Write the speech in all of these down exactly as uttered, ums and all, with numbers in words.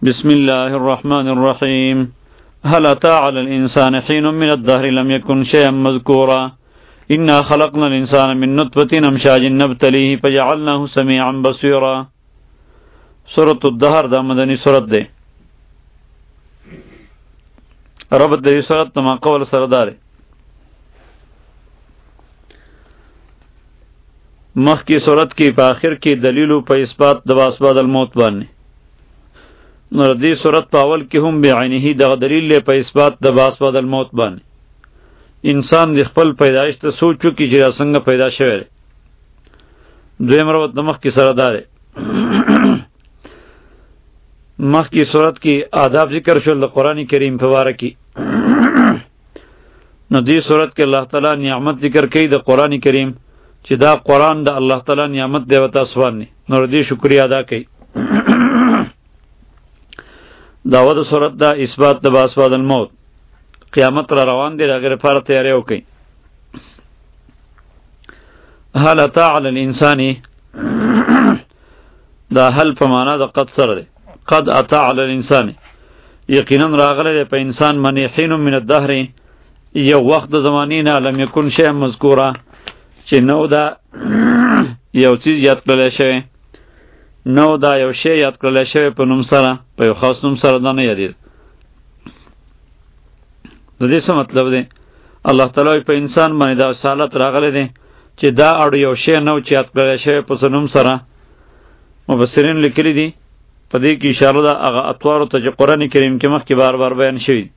بسم الله الرحمن الرحيم. هل أتى على الإنسان حين من الدهر لم يكن شيئا مذكورا إنا خلقنا الإنسان من نطفة أمشاج نبتليه فجعلناه سميعا بصيرا. سورة الدهر دا مدنی سورت دے. ربط دی سورت تما قول سردار مخ کی سورت کی پا آخر کی دلیلو پا اثبات دباس بعد الموت باننی نور دی صورت پاول کی هم بعینه دغ دلیل لے پا اثبات دباس بعد الموت بانی. انسان دی خپل پیدایش ته سوچو کی جرا څنګه پیدا شوی. دویم روت مخ کی سردار مخ کی صورت کی آداب ذکر شول قرآن کریم فواره کی نو دی صورت کې الله تعالی نعمت ذکر کړي د قرآن کریم چې دا قرآن د الله تعالی نعمت دی وتا سوانی نور دی شکریا ادا کړي. داود صورت دا اثبات د باس بعد الموت قیامت را روان دی اگر لپاره تیاری وکړي. هل اتى على الانسان دا هل په معنا د قد سره دی. قد اتى على الانسان یقینا راغله په انسان باندې حين من الدهر یو وخت د زمانې نه لم یکن شیء مذکورا چې نو دا یو چیز یاد کړل شوی نو دا یو شی یاد کړل شوی په نوم سره په یو خاص نوم سره دا نه یادید. د دې څه مطلب دی؟ الله تعالی په انسان باندې دا حالت راغلی دی چې دا اړ یو شی نو چې یاد کړل شوی په نوم سره. مفسرین لیکلی دي په دې کې اشاره ده هغه اطوارو ته چې قرآن کریم کې مخکې بار بار بیان شوی.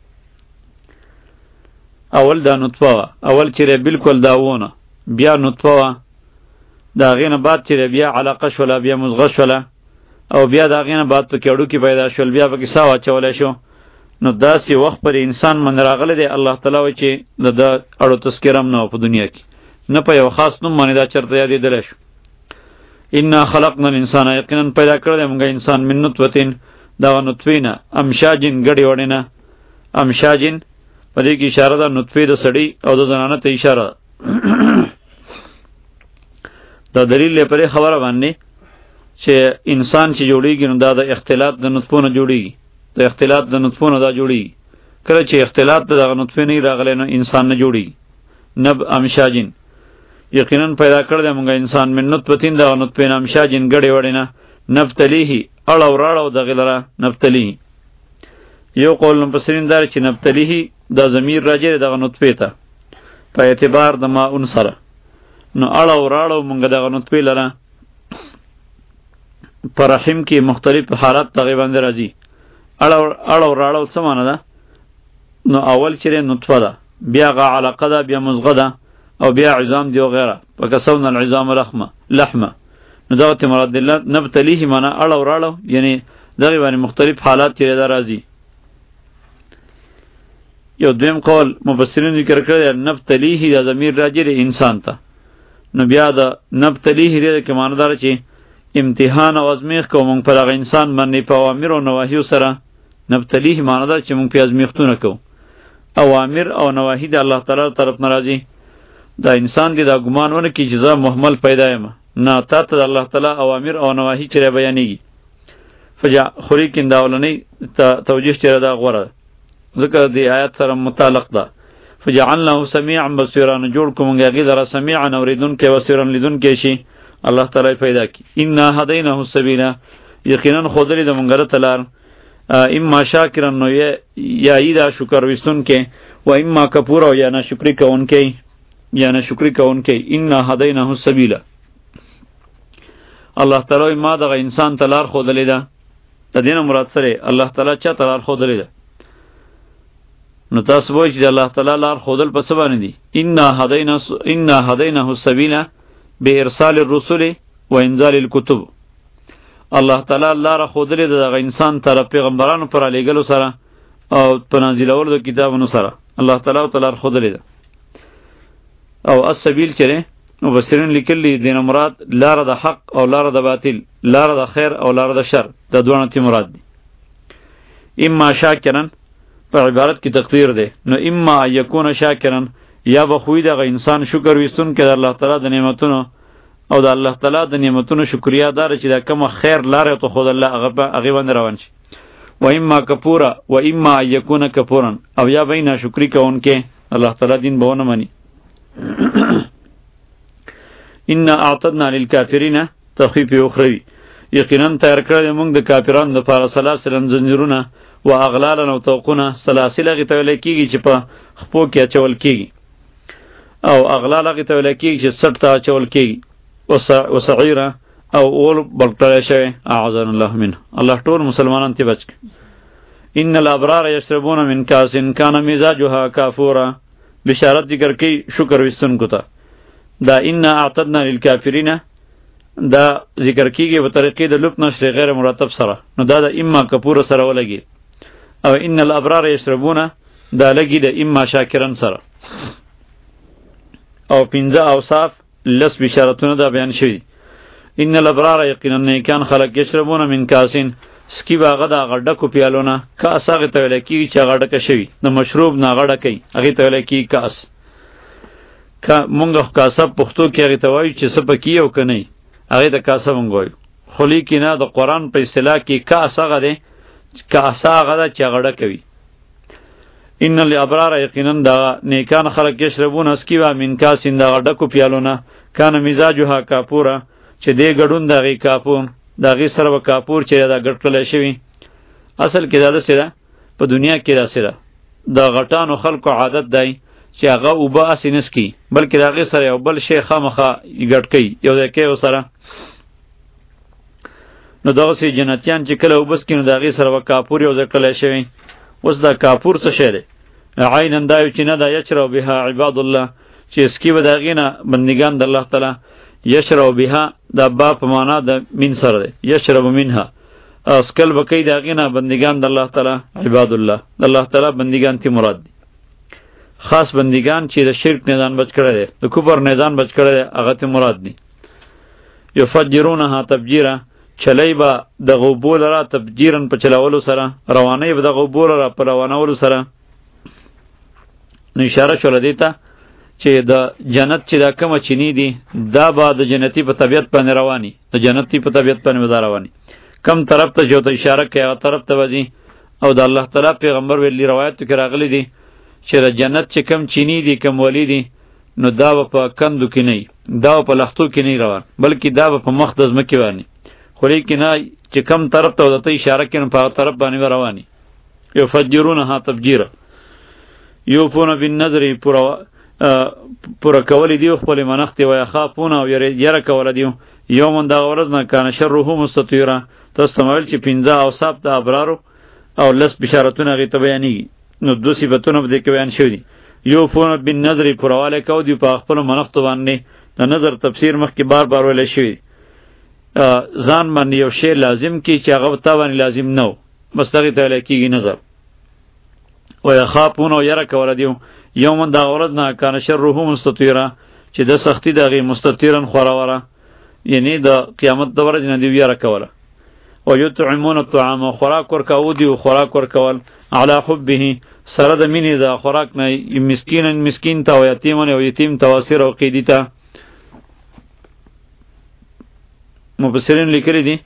اول دا نطفه وه، اول چې بالکل دا وونه، بیا نطفه وه، د هغې نه بعد چې بیا علاقه شوله، بیا مزغه شوله، او بیا د هغې نه بعد په کې هډوکي پیدا شول، بیا پکې ساه واچولی شو. نو داسې وخت پر انسان باندې راغلی دی الله تعالی وایي چې د ده اړو تذکره هم نه وه په دنیا کې، نه په یو خاص نوم باندې دا چېرته یادېدلی شو. انا خلقنا الانسان یقینا پیدا کړی دی موږ انسان من نطفتین دغه نطفې نه امشاجین ګډې وړې نه. امشاجین په دې کې اشاره ده نطفې د سړي او د زنانه ته اشاره ده. دا دلیل لې پرې خبره باندې چې انسان چې جوړیږي نو دا د اختلاط د نطفو نه جوړیږي، د اختلاط د نطفو نه دا جوړیږي. کله چې اختلاط د دغه نطفې نه راغلی نو انسان نه جوړیږي. نب امشاجین یقینا پیدا کړی دی موږ انسان من نطفتین دغه نطفې نه امشاجین ګډې وړې نه نبتلیه اړو راړو دغې لره نبتلیه. یو قول مفسرین دا چې نبتلیه دا ضمیر راجع دی دغه نطفې ته په اعتبار د ماون سره. نو اړو راړو مونږ دغه نطفې لره په رحم کې مختلف حالات دغې باندې راځي. اړو اړو راړو څه معنی ده؟ نو اول چې نطفه ده، بیا هغه علقه ده، بیا مزغه ده، او بیا عظام دی وغیره. فکسونا العظام لحمه لحمه نو دغه ته مراد دی نبتلیه معنی اړو راړو، یعنی دغې باندې مختلف حالات چې دا راځي. یو دویم قول مفسرین ذکر کړی نبتلیه دا ضمیر راجع دی انسان ته. نو بیا د نبتلیه دې کې معنی دار چې امتحان او ازمیخ کوو مونږ پر هغه انسان باندې په اوامر او نواهیو سره. نبتلیه معنی دار چې مونږ په ازمیختونه کوو. اوامر او نواهی د الله تعالی طرف نه راځي. دا انسان دی دا ګمان ونه کې جزا محمل پیدا یم نه تا ته د الله تعالی اوامر او نواهی چې بیانېږي. فجا خوري کې دا ولنې توجیه چې دا غوړه ذکر دی آیات سره متعلق ده. فجعلناه سميعا بصيرا جوړ کوم هغه دره سميعا اوریدون کې بصيرا لیدون کې شي الله تعالی پیدا کی. انا هديناه السبيل یقینا خودلی د مونږه تلار اما شاکرا نو یا ایدا شکر وستون کې و اما کفور او یا نه شکر کون کې یا نه شکر کون کې. انا هديناه السبيل الله تعالی ما دغه انسان تلار خودلی ده. د دینه مراد سره الله تعالی چا تلار خودلی ده؟ نو تاسو وایئ چې الله تعالی لار خودل په څه باندې دي؟ انا هدینا انا هدیناه السبیل بارسال الرسل وانزال الكتب. الله تعالی لار خودل دغه انسان طرف پیغمبرانو پر علیګلو سره او په نازلولو د کتابونو سره الله تعالی تعالی خودل ده. او السبیل چې مفسرین لیکلي دینه مراد لار د حق او لار د باطل، لار د خیر او لار د شر، د دوه تی مراد دي. اما شاکرن په عبارت کې تقدیر ده. نو اما یکون شاکرن یا به خوی دغه انسان شکر وستون کې د الله تعالی د نعمتونو او د الله تعالی د نعمتونو شکریا دار چې دا کوم خیر لاره ته خود الله هغه هغه باندې روان شي. و اما کفورا و اما یکون کفورا، او یا بین ناشکری کوونکې الله تعالی دین به ونه مني. ان اعتدنا للکافرین تخفیف اخروی، یقینا تیار کړی موږ د کافرانو لپاره سلاسل زنجیرونه و اغلالا او توقونه. سلاسل هغې ته ویلی کېږي چې په خپو کې اچول کېږي، او اغلال هغې ته ویلی کېږي چې سټ ته اچول کېږي، و سعیره او اور بلکړی شوی. اعاذنا الله منه، الله ټول مسلمانان تی بچ کړي. ان الابرار یشربون من کاس کان مزاجها کافورا، بشارت ذکر کوي شکر وستونکو ته. دا ان اعتدنا للکافرین دا ذکر کیږي په طریقې د لب نشر غیر مرتب سره، نو دا د اما کپور سره ولګي. او ان الابرار یشربون دا لګي د اما شاکرن سره. او پنځه اوصاف لس بشارتونه دا بیان شوي. ان الابرار یقینا نیکان خلق یشربون من کاسین، سکی باغه دا غډکو پیالونه، کاس هغه ته ویل کیږي چې غډکه شوی د مشروب نه غډکې، هغه ته ویل کیږي کاس. کا مونږه کاسه پښتو کې هغه ته وایو چې سپکی او کني، هغه ته کاسه مونږ وایو. خو لیکن د قرآن په اصطلاح کې کاس هغه دی، کاس هغه ده چې غډکه وي. ان الابرار یقینا دا نیکان خلق یشربون سکی با من کاسین دا غډکو پیالونه، کان مزاجها کافورا، چې دې ګډون دغه کاپور دغه سره و کاپور چې دا ګډ کړل شوی. اصل کې دا څه ده په دنیا کې دا څه ده، د غټانو خلکو عادت دی چې هغه اوبه اسینس کی، بلکې دغه سره یو بل شی خامخه ګډ کوي یو د کې سره. نو دغه سي جنتیان چې کله وبس کینو دغه سره و کاپور یو ځکل شوی. اوس دا کاپور څه شی دی؟ عینن دا یو چې نه دا یشرب بها عباد الله، چې اسکی و دغه نه بندگان د الله تعالی. یشرب بها دا با په معنا د من سره دی، یشرب منها اسکل بکی دغه نه بندگان د الله تعالی عباد الله، د الله تعالی بندگان تی مراد دی. خاص بندگان چې د شرک نه ځان بچ کړي دي، د کفر نه ځان بچ کړي دي، هغه ته مراد دي. یفجرونها تفجیرا، چلی با د غوبول را تفجیرن په چلاولو سره، روانه به د غوبول را په روانولو سره. نو اشاره شول دیتا چې د جنت چې دا کومه چینی دي دا به د جنتی په طبیعت باندې رواني، د جنتی په طبیعت باندې ودا رواني. کم طرف ته جو ته اشاره کوي هغه طرف ته وځي. او د الله تعالی پیغمبر ویلي روایت کې راغلي دي چې د جنت چې کم چینی دي کم ولی دي، نو دا په کندو کې نه، دا په لختو کې نه روان، بلکې دا په مخ د ځمکې باندې. خو لیکن چې کم طرف ته ودته اشاره کوي په طرف باندې رواني. یفجرونها تفجیرا، یوفون بالنذر پورا پورا کولی دیو خپل منخت و یخافون او یره کول دیو یوم دا ورځ نه کان شرهم مستطیرا. تاسو مول چې پنځه اوصاف د ابرارو او لس بشارتونه غي ته بیانېږي. نو دو صفاتونه به کې بیان شوي دي. یوفون بالنذر پرواله کو دی په خپل منخت باندې. د نظر تفسیر مخکې بار بار ویل شوی، ځان باندې یو شی لازم کی چې هغه تا باندې لازم نو، بس دغه ته لکېږي نظر. و یخافون او یره کول دیو یوم دا ورځ نه کان شرهم مستطیرا، چې د سختی دغه مستطیرن خوراوره، یعنی د قیامت د ورځې نه دی یره کوله. و یطعمون الطعام، خوراک ورکاو دی خوراک ورکول علی حبه سره د مینې د خوراک نه، مسکینن مسکین ته او یتیمن او یتیم ته واسیر او قیدی ته. مفسرین لیکلی دي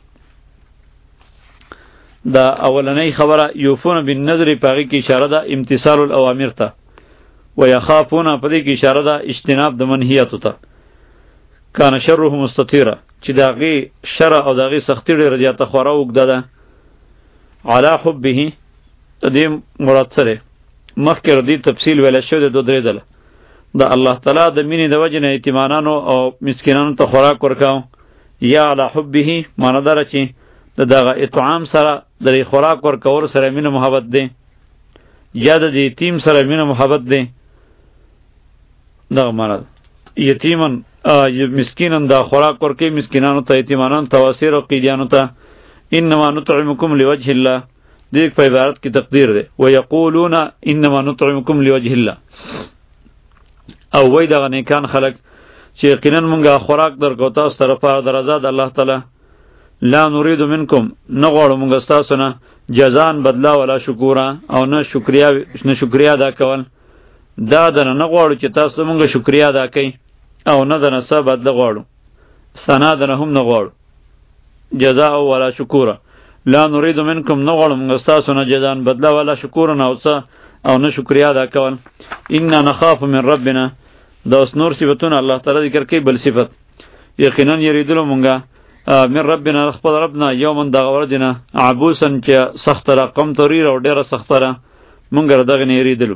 دا اولنی خبره یوفون بالنذر پاغي کې اشاره ده امتثال الاوامر ته، و یخافون په دې کې اشاره ده اجتناب د منهیات ته. کان شره مستطیرا، چې داغي شر او داغي سختی ډیره زیاته خورا وګده ده. علی حبه دې مراد سره مخکې ردی تفصیل ویل شو د دوه درې دله. د الله تعالی د مینې د وجه نه یتیمانانو او مسکینانو ته خوراک ورکاو. یا علی حبه معنی دار چې د دغه اطعام سره د خوراک ورکول سره مینه محبت دی، یا د یتیم سره مینه محبت دی. دغه معنی یتیمن مسکینن دا خوراک ورکي مسکینانو ته، یتیمانانو ته، واسیر او قیدیانو ته. انما نطعمکم لوجه الله، دې په عبارت کې تقدیر دی. و یقولون انما نطعمکم لوجه الله، او وای دغه نیکان خلق چې یقینا مونږه خوراک درکو تاسو طرفه د رضا د الله تعالی. لا نريد منکم، نه غواړو مونږ تاسو نه جزان بدلا ولا شکورا، او نه شکریا نه شکریا ادا کول. دا دنه نه غواړو چې تاسو مونږ شکریا ادا کړئ، او نه دنه څه بدله غواړو، ثنا دنه هم نه غواړو، جزاء ولا شکورا. لا نريد منکم نغړم غستاسو نه جزان بدلا ولا شکر نه اوسه او نه شکریا ادا کول. ان نخاف من ربنا دا اوس نور صفتونه الله تعالی ذکر کوي. بل صفت یقینا یریدلو مونږه من ربنا خپل ربنا یومن دا ورځنه عبوسن چې سخت رقم توریر او ډیره سخت را مونږ دغه نه یریدلو.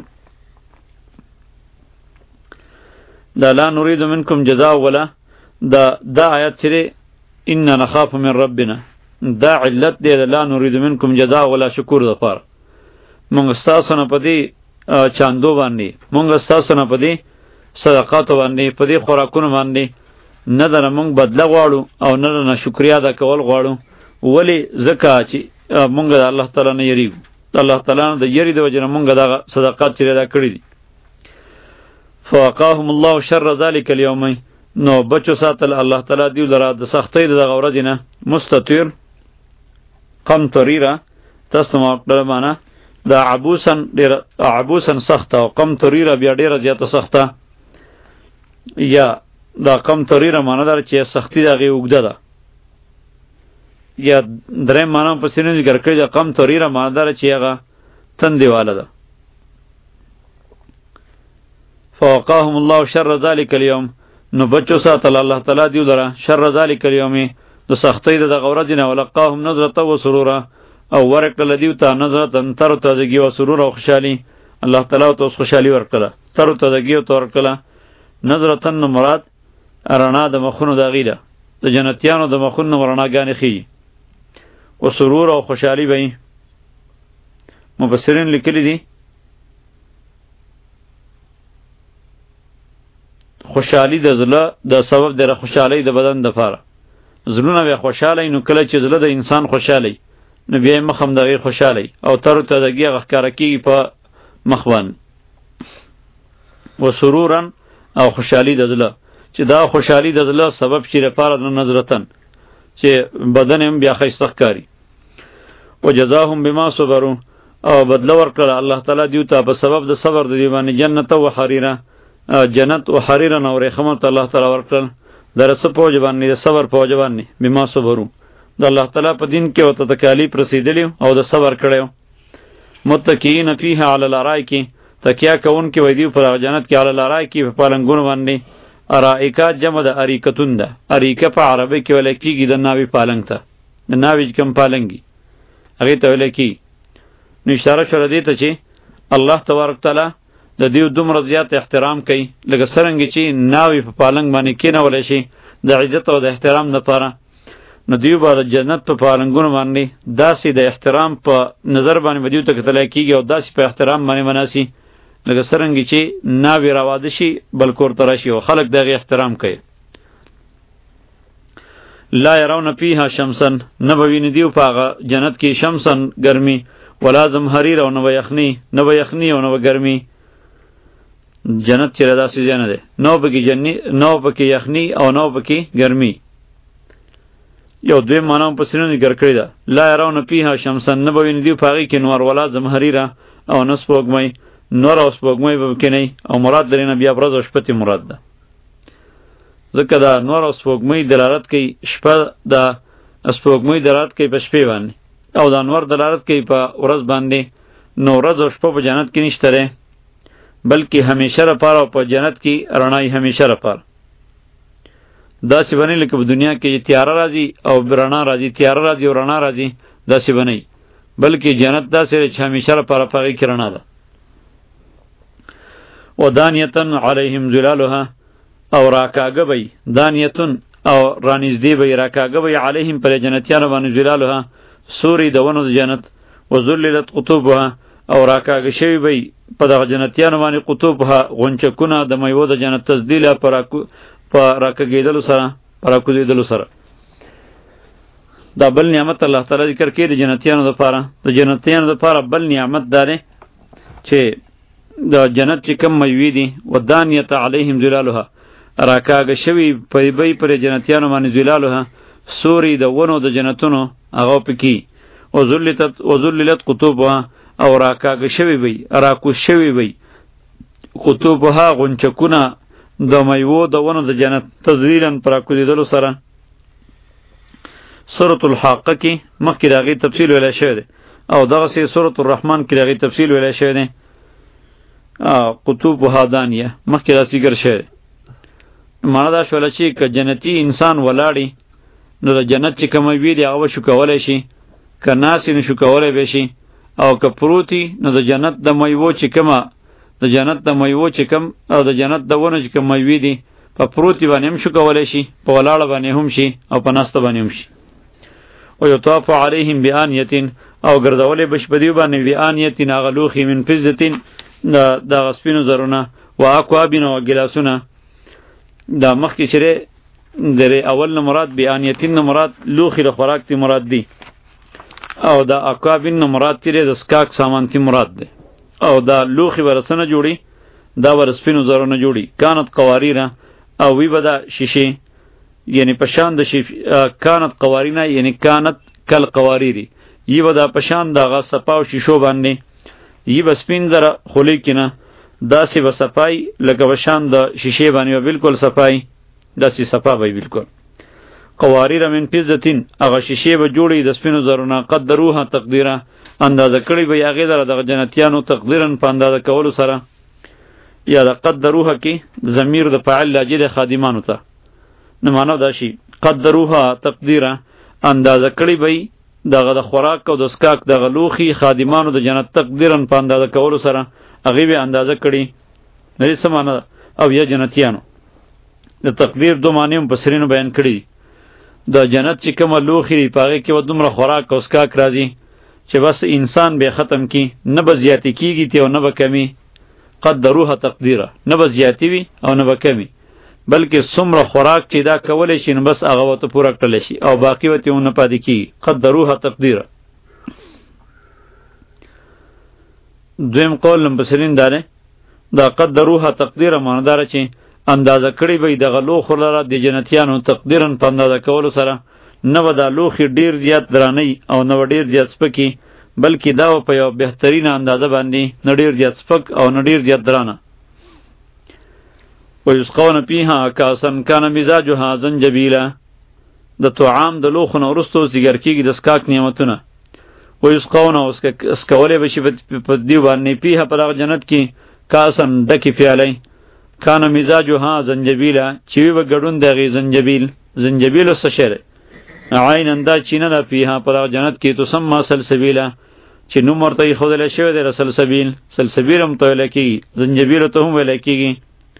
دا لا نريد منکم جزاء ولا دا دا آیات چره ان نخاف من ربنا دا علت دی لا نريد منکم جزاء ولا شکر د پاره مونږ تاسو نه پدی چاندو باندې مونږ تاسو نه پدی صدقات باندې پدی خوراکونه باندې نه در مونږ بدله غواړو او نه نه شکریا ادا کول غواړو. ولی زکه چې مونږ د الله تعالی نه یریږو. الله تعالی نه د یری د وجه مونږ دا صدقات چره ادا کړی دي. فوقاهم الله شر ذلك اليوم نو بچو ساتل الله تعالی دیو لرا د سختۍ د غورځ نه مستطیر قم تریرا تاسو ما کړه معنا دا عبوسن ډیر عبوسن سخت او قم تریرا بیا ډیر زیاته سخته یا دا قم تریرا معنا در چې سختی دغه وګده ده یا درې معنا په سینې ذکر کړی دا قم تریرا معنا در چې هغه تندیواله ده. فوقاهم الله شر ذلك اليوم نو بچو ساتل الله تعالی دیو لرا شر ذلك اليوم د سختۍ د غورځ نه ولقاهم نظرته و سرورا او ورکل دیو ته نظرته تر تازگی و سرور او خوشحالی. الله تعالی ته خوشحالی ورکړه تر تازگی او تور کړه. نظرته نو مراد رڼا د مخونو د غیله د جنتیانو د مخونو رڼاګانې خي او سرور او خوشحالی به مفسرین لیکلی دي. خوشحالی د زړه د سبب د خوشحالی د بدن د فاره زړونه به خوشاله نو کله چې زړه د انسان خوشاله نو بیا مخم دغه خوشاله او تر تازگی غخکاره کیږي په مخوان و سرورن او خوشحالی د زړه چې دا خوشحالی د زړه سبب شي لپاره د نظرتن چې بدن هم بیا خیسته ښکاری. و جزاهم بما صبروا او بدله ورکړه الله تعالی دیو ته په سبب د صبر د دی باندې جنت او حریره جنت او حریره نو رحمت الله تعالی ورکړل درس پوج باندې صبر پوج باندې بما صبروا د الله تعالی په دین کې وته تکالیف رسیدلی او د صبر کړو. متکئین فیها علی الارائک تکیا کون کې ویدیو پر جنت کې علی الارائک په پالنګونو باندې ارائکا جمع د اریکتون ده. اریکه په عربی کې ولې کېږي د ناوی پالنګ ته د ناوی کم پالنګي هغه ته ولې کی نو اشاره شوه دې ته چې الله تبارک تعالی د دیو دومره زیات احترام کوي لکه څرنګه چې ناوی په پالنګ باندې کېنولی شي د عزت او د احترام لپاره نو دیو به د جنت په پالنګونو باندې داسې د احترام په نظر باندې به دیو ته کتلی کېږي او داسې په احترام باندې مناسي لکه څرنګه چې ناوی راواده شي بل کور ته راشي او خلک د هغې احترام کوي. لا یرون فیها شمسن نه به ویني دیو په هغه جنت کې شمسن ګرمي ولا زمهریر او نه به یخني نه به یخني او نه به ګرمي. جنت چې داسې ځای نه دی نو پکې جنی نو پکې یخني او نو پکې ګرمي. یو دوی معنا په سینو ذکر کړی ده لا یرون فیها شمسن نه به ویني دیو په هغې کې نور ولا زمهریره او نه سپوږمۍ نور او سپوږمۍ به پکې نه او مراد درې نه بیا ورځ او شپه مراد ده ځکه دا نور او سپوږمۍ دلالت کوي شپه دا سپوږمۍ دلالت کوي په شپې باندې او دا نور دلالت کوي په ورځ باندې. نو ورځ او شپه په جنت کې نشته ده بلکې همیشه لپاره او په جنت کې رڼای همیشه لپاره داسې بنی لکه په دنیا کې تیاره راځي او رڼا راځي تیاره راځي او رڼا راځي داسې بنی بلکې جنت داسې چې همیشه لپاره په هغې کې رڼا ده. و دانیتن علیهم ظلالها او راکاږه به دانیتن او رانږدې به راکاږه به علیهم پر جنتیانو باندې ظلالها سوري د ونو د جنت و ذللت قطوبها او راکاږه شوي به په دغه جنتیانو باندې قطوبها غونچکونه د میوو د جنت تزدیله په راکاږېدلو سره په راکوزېدلو سره. دا بل نعمت الله تعالی ذکر کوي د جنتیانو دپاره. د جنتیانو دپاره بل نعمت دا دی چې د جنت چې کم میوې دي و دانیت علیهم ظلالها راکاږه شوي به پر جنتیانو باندې ظلالها سوري د ونو د جنتونو هغه پکې و ذللت قطوبها او راکاږه شوي وي راکوز شوي وي قطوبها غونچکونه د میوو د ونو د جنت تذلیلا پر راکوزېدلو سره سورۃ الحاقه کې مخکې راغی تفصیل ویل شوی دی او دغه سي سورۃ الرحمن کې راغی تفصیل ویل شوی دی قطوب هادانیه مخکې را ذکر شوی معنا دا شول چې ک جنتی انسان ولاړی نو د جنت چې کوم وی دی هغه شو کولای شي ک ناس نشو کولای به شي او ک پروتی نو د جنت د میوه چې کومه د جنت د میوه چې کوم او د جنت د ونه چې کوم وی دی په پروتی باندې هم شو کولای شي په ولاړه باندې هم شي او په ناسته باندې هم شي او یطاف علیهم بآنیه او ګرځولې بشپدی باندې بآنیه غلوخی من فزتین دا غسپینو زرونه و اکوابین و گلاسونه دا مخکې چره درې اول نه مراد بآنیتین نه مراد لوخی له خوراک تی مراد دی او دا اکوابین نه مراد تیرې د سکاک سامان تی مراد دی او دا لوخی ورسنه جوړي دا ورسپینو زرونه جوړي کانت قواریره او وی بدا شیشه یعنی پشان د شیف کانت قوارینا یعنی کانت کل قواریری یی بدا پشان دغه صفاو شیشو باندې یی بسپین زره خلی کنه داسی و صفای لکه پشان د شیشه باندې بالکل صفای داسی صفا وی بالکل قواریر من فزتین هغه شیشه به جوړی د سپینو زرونه قدروها تقدیره اندازه کړی به هغه دره د جنتیانو تقدیرن په اندازه کولو سره یا د قدروها کې ضمیر د فاعل لاجد خادمانو ته نو معنا دا شي قدروها تقدیره اندازه کړی به دغه د خوراک او د سکاک د غلوخي خادمانو د جنت تقدیرن په اندازه کولو سره هغه به اندازه کړی نه سمانه او یا جنتیانو د تقدیر دو معنی په سرینو بیان کړی د جنت چې کومه لوخي پاغه کې و دومره خوراک او سکاک راځي چې بس انسان به ختم کی نه به زیاتی کیږي ته او نه به کمی قدروها تقدیره نه به زیاتی وي او نه به کمی بلکې څومره خوراک چې دا کولای شي نو بس هغه وته پوره کړل شي او باقی وته نه پاتې کی قدروها تقدیره دویم قول لمبسرین داره دا قدروها تقدیره ماندار چې اندازه کړی به د غلو خلره د جنتیانو تقدیرن په اندازه کولو سره نه و دا لوخي ډیر زیات درانی او نه ډیر زیات سپکی بلکې دا په یو بهترین اندازه باندې نه ډیر زیات سپک او نه ډیر زیات درانه و یسقون فیها کاسن کان مزاجها زنجبیلا د طعام د لوخو نو ورستو سیګر کیږي د سکاک نعمتونه و یسقون اوس اسکولې بشي په دی باندې پیه په دغه جنت کې کاسن دکی پیاله کان مزاجها زنجبیلا چې وی وګړون دغه زنجبیل زنجبیل وسه شره عین اندا چینه ده پیه په دغه جنت کې تو سم سلسبیلا چې نو مرته خدای له شوی د رسول سبیل سلسبیل هم ته لکی زنجبیل ته هم لکیږي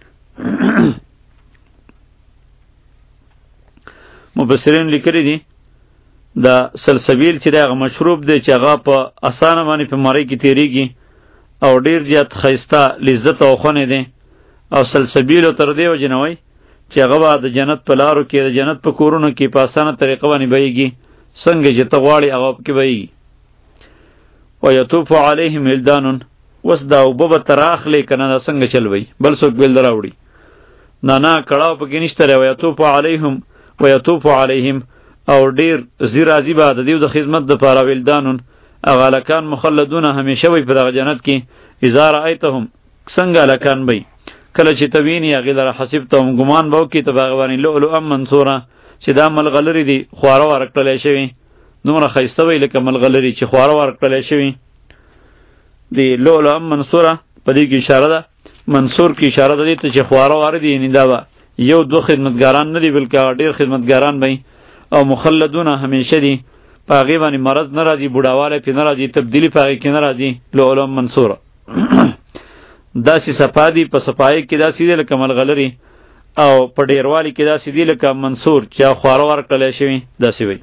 مفسرین لیکلی دي دا سلسبیل چې دغه مشروب دی چې هغه په اسانه باندې په مری کې تیریږي او ډیر زیات خیسته لذت او خونه دی او سلسبیل تر دی وجنوي چې هغه د جنت په لارو کې د جنت په کورونو کې په اسانه طریقه باندې بهيږي څنګه چې تغواړي هغه کې بهيږي و یطوف علیهم ولدان وس دا وبب تراخلی کنه دا څنګه چلوي بل څوک بل دراوړي نه نه کړهو پکې نشته و یطوف علیهم و یطوف علیهم او ډیر زیر عزیبه د دیو د خدمت د پاره ولدانون اغالکان مخلدون همیشه وي په دغه جنت کې اذا رایتهم څنګه لکان بي کله چې توینی غیلره حسبتهم ګمان بو کې تباغوانی لؤلؤ منصوره چې دا ملغلری دي خواره ورکړلې شوی نومره خیسته وی لکه ملغلری چې خواره ورکړلې شوی دی لؤلؤ منصوره په دې کې اشاره ده منصور کې اشاره ده ته چې خواره واره دي نه دا یو دو خدمتګاران نه دي بلکې ډیر خدمتګاران وي او مخلدون همیشه دي پاغي باندې مرض نه راځي بوډاواله په نه راځي تبدیلی پاغي کې نه راځي لؤلؤ منصوره داسی صفادی په صفای کې داسی دی لکه ملغلری او په ډیروالی کې داسی دی لکه منصور چې خواره ورکړل شوی داسی وي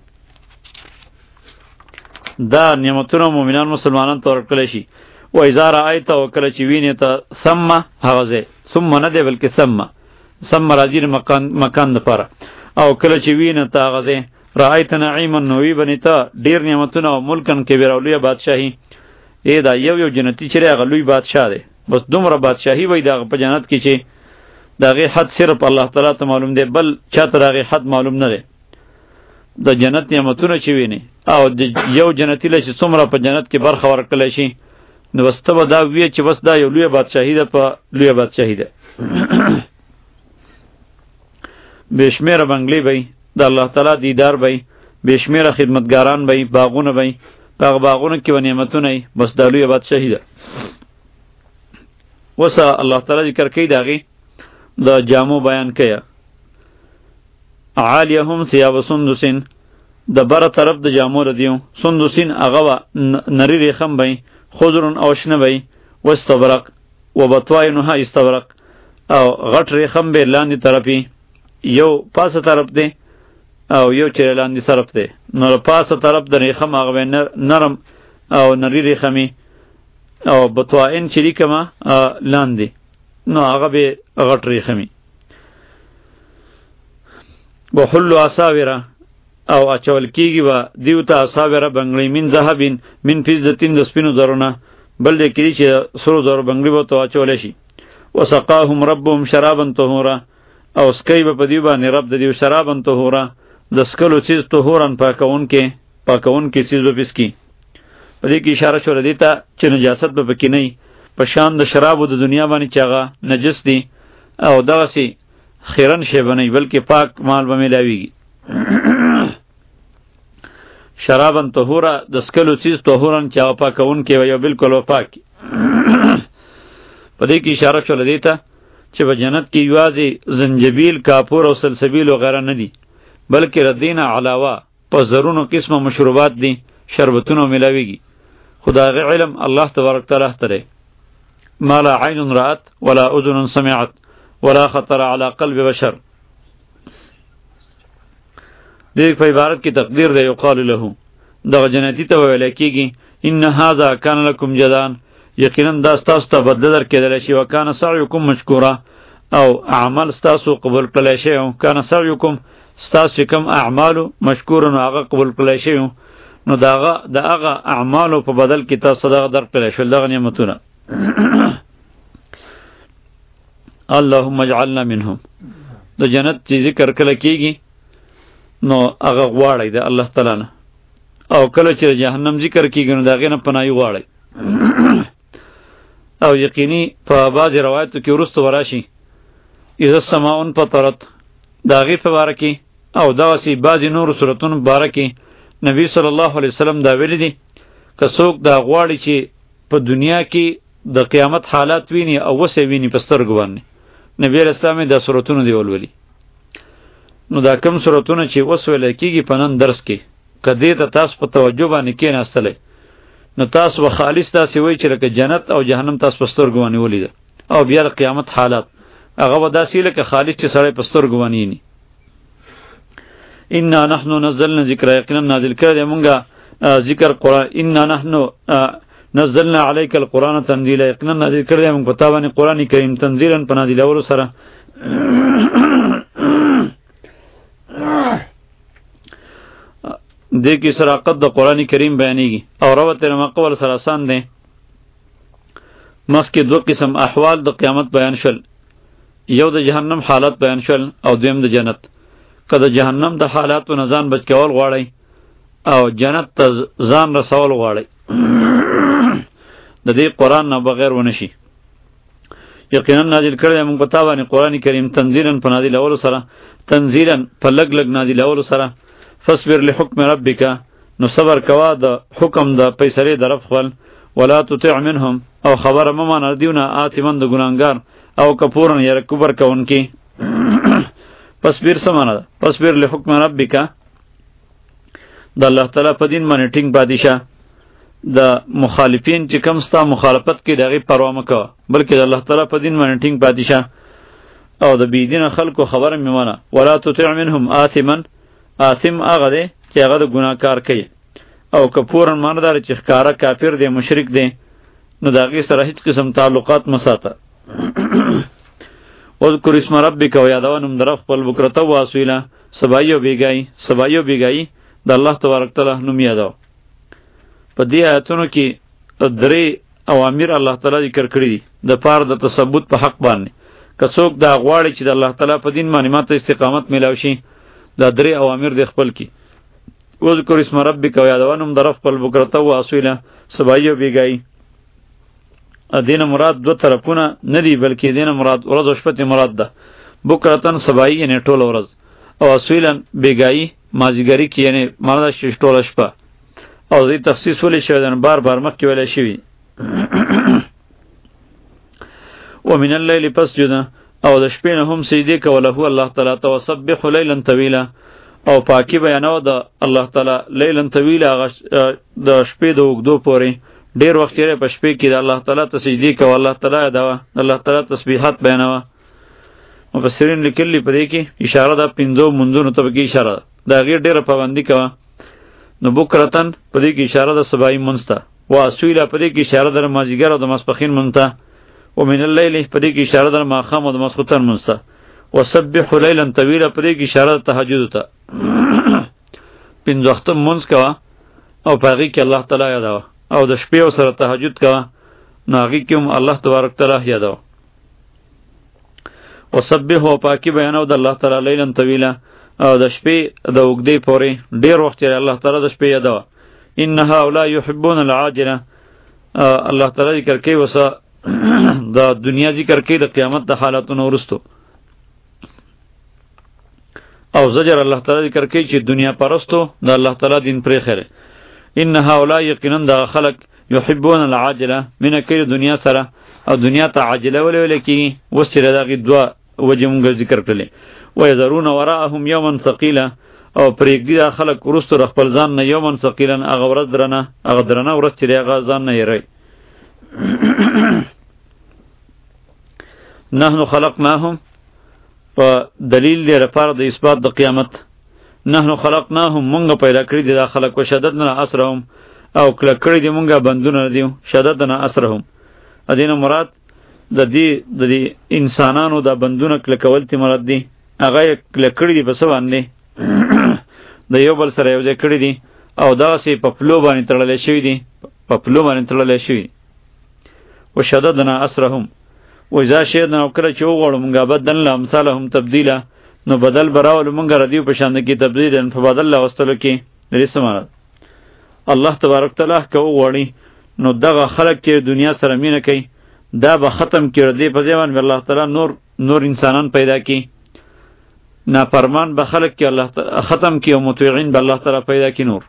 دا نعمتونه مؤمنان مسلمانان ته ورکړل شي و اذا رایت وکړه چې وینې ته ثم هغه ثم نه دی بلکې ثم ثم راځي مکان مکان د پاره او کله چې وینې ته هغه رایت نعیم نووی بنیتا ډیر نعمتونه او ملکن کې بیرولیا بادشاہي اې دا یو یو جنتی چې هغه لوی بادشاہ دی بس دومره بادشاہي وای دا په جنت کې چې دغه حد صرف الله تعالی ته معلوم دی بل چاته دغه حد معلوم نه دی د جنت نعمتونه چې ویني او د یو جنتی له څومره په جنت کې برخه ورکړل شي نو واستو دا وی چې بس دا یو لوی بادشاہي ده په لوی بادشاہي ده بشمیر بنگلی وای د الله تعالی دیدار وای بشمیره خدمتګاران به باغونه به باغ باغونه کې و نعمتونه بس دالوی بادشاہی ده. وسه الله تعالی ذکر کوي داغي د جامو بیان کیا عالیهم ثياب سندسین د بره طرف د جامو ردیو سندسین هغه نری ریخم به خضرن او شنه به واستبرق وبطواینها استبرق او غټ ریخم به لاندې طرفی یو پاسه طرف دی او یو چې لاندې طرف دی نو پاسه طرف د ریخم هغه نرم او نری ریخمی او بطواین چې لیکما لاندې نو هغه به غټ ریخمی وحلو اساوره او اچول کیږي و دیو ته اساوره بنگړی من ذهبین من فضتین د سپینو زرونه بل دې کړي چې سرو زرو بنگړی وو ته اچول شي وسقاهم ربهم شرابا طهورا او سکای په دیو باندې رب د دیو شرابا طهورا د سکلو چیز طهورن پاکون کې پاکون کې چیز وبسکی په دې کې اشاره شوه دی ته چې نجاست به پکې نه په شان د شرابو د دنیا باندې چې هغه نجس دي او دغه سي خیرن شی بنئ بلکې پاک مال به ملاویږي شرابن طهورا د سکلو چیز طهورن چې هغه پاکون کې وي بالکل و پاک په دې کې اشاره شوه دی ته چې په جنت کې یوازې زنجبیل کاپور او سلسبیل وغیره نه دي بلکې ردینه علاوه په زرونو قسمه مشروبات دي شربتونه ملاویږي خدای علم الله تبارک تعالی ته ما لا عین رأت ولا اذن سمعت ولا خطر على قلب بشر دې په عبارت کې تقدیر دی یقال له دغه جنتی ته ویل کېږي ان هذا کان لکم جزاء یقینا دا ستاسو ته بدله درکېدلی شي وکانه سعیکم مشکورا او اعمال ستاسو قبول کړلی شوی او کانه سعیکم ستاسو چې کوم اعمالو مشکورا نو هغه قبول کړلی شوی نو د هغه اعمالو په بدل کې تاسو دغه درکړلی شول دغه نعمتونه اللهم اجعلنا منهم د جنت چې ذکر کله کېږي نو هغه غواړئ د الله تعالی نه او کله چې جهنم ذکر کېږي نو د هغې نه پناهي غواړئ او یقیني په بعضې روایتو کې وروسته به راشي اذا السماء انفطرت د هغې په باره کې او دغسې بعضې نورو صورتونو په باره کې نبی صلی الله علیه وسلم دا ویلي دي که څوک دا غواړي چې په دنیا کې د قیامت حالات ویني او وسې ویني په سترګو باندې نبی علیه السلام دا صورتونه دی ولولي نو دا کم صورتونه چې اوس ویلی کېږي په نن درس کې که دې ته تاسو په توجه باندې کېناستلی نو تاسو به خالص داسې وایي چې لکه جنت او جهنم تاسو په سترګو باندې ولیده او بیا د قیامت حالات هغه به داسې لکه خالص چې سړی په سترګو باندې ویني انا نحنو نزلنا ذکر یقینا نازل کړی دی مونږه ذکر قرآن انا نحنو نزلنا علیک القرآن تنزیلا یقینا نازل کړی دی مونږ په تا باندې قرآن کریم تنزیلا په نازلولو سره دې کې صراحت د قرآن کریم بیانېږي او روت مقول سره آسان دی مخکې دو قسم احوال د قیامت بیان شول یو د جهنم حالات بیان شول او دویم د جنت که د جهنم د حالاتو نه ځان بچ کول غواړئ او جنت ته ځان رسول غواړئ د دې قرآن نه بغیر ونه شي یقینا نازل کړی موږ په تا باندې قرآن کریم تنزیلا په نازلولو سره تنزیلا په لږ لږ نازلولو سره فاصبر لحکم ربک نو صبر کوا د حکم د فیصلې د رب خپل ولا تطع منهم او خبره مه مانه دیونه آثما د ګناهګار او کفورا یره کفر کوونکي فاصبر څه معنی ده فاصبر لحکم ربک د الله تعالی په دین باندې ټینګ پاتې شه د مخالفین چې کوم ستا مخالفت کوي د هغې پروا مه کوه بلکې د الله تعالی په دین باندې ټینګ پاتې شه او د بېدینه خلکو خبره مې منه ولا تطع منهم آثما آثم هغه دی چې هغه د ګناه کار کوي او کفورا معنی داره چې ښکاره کافر دی مشرک دی نو د هغې سره هیڅ قسم تعلقات مه ساته اذکر اسم ربک او یادوه نوم د رب خپل بکرته و اصیله سبایي او بیګایي سبایي او بیګایي د الله تبارک تعالی نوم یادوه په دې آیتونو کې درې اوامر الله تعالی ذکر کړي دي د پاره د تثبت په حق باندې که څوک دا غواړي چې د الله تعالی په دین باندې ماته استقامت میلاو شي دا درې اوامر د خپل کې اذکر اسم ربک او یادوه نوم د رب خپل بکرته و اصیله سبایي او بیګایي دین مراد دو طرفونه نه دی بلکې دین مراد ورځ او شپه مراد ده بکرتن سبایی یعنی ټول ورځ او اسویلن بیګایی مازیګری کې یعنی معنا د ټوله شپه او دې تخصیص ولې شوی دن بار بار مخکې ویل شوی ومن الليل فاسجد او د شپې نه هم سجدې کوله هو الله تعالی ته وسبح لیلا طویلا او پاکی بیانو د الله تعالی لیلا طویلا د شپې د اوږدو پورې ډیر وخت یې په شپې کې د الله تعالی ته سجدې کوه الله تعالی یادوه الله تعالی تسبیحات بیانوه مفسرین لیکلي په دې کې اشاره ده پنځو منځونو ته پکې اشاره ده د هغې ډېره پابندي کوه نو بکرتن په دې کې اشاره ده سبایي منځ ته و اسویله په دې کې اشاره ده مازدیګر او د ماسپښین منځ ته ومن اللیل په دې کې اشاره ده ماښام او د ماسخوتن منځ ته وسبح لیلا طویلا په دې کې اشاره ده تهجد ته پنځه وخته منځ کوه او په هغې کې الله تعالی یادوه او د شپې سره تهجد کوه نو هغې کې هم الله تبارک تعالی یادوه وسبح او پاکی بیانو د الله تعالی لیلا طویلا او د شپې د اوږدې پورې ډېر وخت یې الله تعالی د شپې یادوه ان هؤلاء یحبون العاجله الله تعالی ذکر کوي وسه د دنیا ذکر کوي د قیامت د حالاتونو وروستو او زجر الله تعالی ذکر کوي چې دنیا پرستو د الله تعالی دین پرې خره ان هؤلاء یقینا د خلق یحبون العاجله من کوي دنیا سره او دنیا ته عاجله ولې ولې کیږي وسره دغه دوا وجه مونږ ذکر کړلې ويذرون وراءهم يوما ثقيلا او پرېږدي دا خلک وروستو د خپل ځان نه یوما ثقیلا هغه ورځ درنه هغه درنه ورځ چې دی هغه ځان نه یېروي نحنو خلقناهم په دلیل دی لپاره د اثبات د قیامت نحنو خلقناهم مونږ پیدا کړي دي دا خلک وشددنا اسرهم او کلک کړي دي مونږه بندونه دي شددنا اسرهم ادینه مراد د دې د دې انسانانو د بندونه کلکول تی مراد دي هغه کلک کړي دي په څه باندې د یو بل سره یو ځای کړي دي او داسې په پلو باندې تړلی شوي دي په پلو باندې تړلی شوي وشددنا اسرهم وإذا شهدنا او کله چې وغواړو مونږه بدلنا امثالهم تبدیلا نو بدل به راولو مونږه ردیو په شانده کې تبدیلا په بدل راوستلو کې د دې څه معنی الله تبارک تعالی که وغواړي نو دغه خلک چې دنیا سره مینه کوي دا به ختم کړي دی په ځای باندې الله تعالی نور نور انسانان پیدا کړي نافرمان به خلق کې الله ختم کی او مطیعین به الله تعالی پیدا کی نور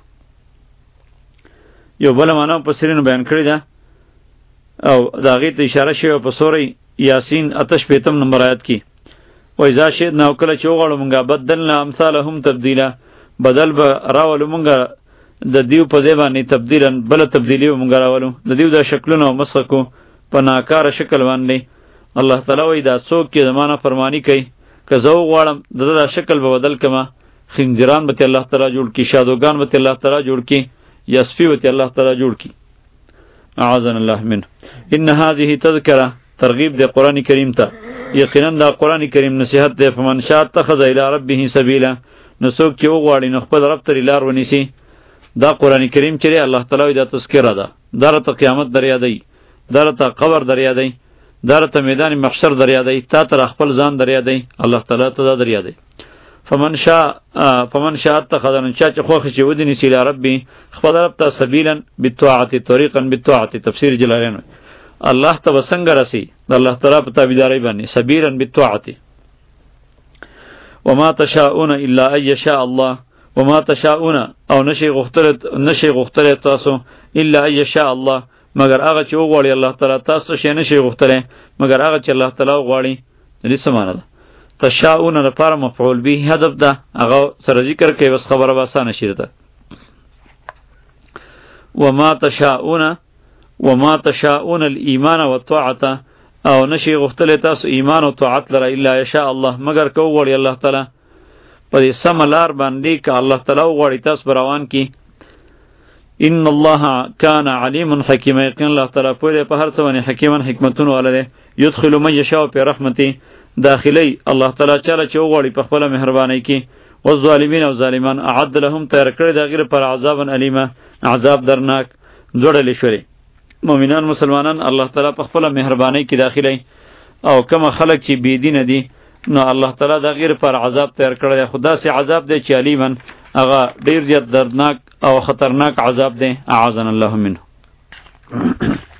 یو بل معنا په سرینو بیان کړی دا او دا غي ته اشاره شوی په سورې یاسین آتش پیتم نمبر آیات کې و اذا شهدنا وکله چې وغواړو مونږه بدلنا امثالهم تبدیلا بدل به راولو مونږه د دیو په ځای باندې تبدیلا بل تبدیلی مونږه راولو د دیو د شکلونو مسخ کو په ناکاره شکل باندې الله تعالی وای دا څوک چې زمانہ فرمانی کوي که زه وغواړم د دا شکل به بدل کما خنجران به الله تعالی جوړ کی شادوغان به الله تعالی جوړ کی یسفی به الله تعالی جوړ کی اعاذنا الله منه ان هذه تذکره ترغیب د قران کریم ته یقینا دا قران کریم نصیحت دی فمن شاء اتخذ الى ربه سبیلا نو څوک چې وغواړي نو خپل رب ته لار ونیسي دا قران کریم چې الله تعالی دا تذکره ده درته قیامت دریا دی درته قبر دریا دی درته میدان محشر دریا دی تا تر خپل ځان دریا دی الله تعالی ته دا دریا دی فمن شاء فمن شاء اتخذ ان چا چې خوښ چې ودی نسی الى ربه خپل رب ته سبیلا بالطاعه طریقا بالطاعه تفسیر جلالین الله ته وسنګ رسی د الله تعالی په تابعداري باندې سبیلا بالطاعه وما تشاءون الا ان يشاء الله وما تشاءون او نشي غختل نشي غختل تاسو الا ان يشاء الله مگر هغه چې وغواړي الله تعالی تاسو شي نشي غختله مگر هغه چې الله تعالی وغواړي دې سمانه ده تشاؤون لپاره مفعول به هدف ده هغه سره ذکر کوي بس خبره واسانه شي ده وما تشاؤون وما تشاؤون الايمان والطاعه او نشي غختله تاسو ایمان او طاعت لره الا یشاء الله مگر کو وغواړي الله تعالی په دې سملار باندې ک الله تعالی وغواړي تاسو روان کی ان الله كان عليم حكيم یقین الله تعالی په هر څه باندې حکیمن حکمتونه ولده يدخل من يشاء في رحمته داخلي الله تعالی چاله چې وغواړي په خپل مهرباني کې او ظالمین او ظالمان اعد لهم تیار کړی دا غیر پر عذاب الیمه عذاب درناک جوړل شوی مؤمنان مسلمانان الله تعالی په خپل مهرباني کې داخلي او کوم خلک چې بی دین دي نو الله تعالی دا غیر پر عذاب تیار کړی خدا سي عذاب دی چې الیمن هغه ډیر زیات دردناک او خطرناک عذاب دی اعاذنا الله منه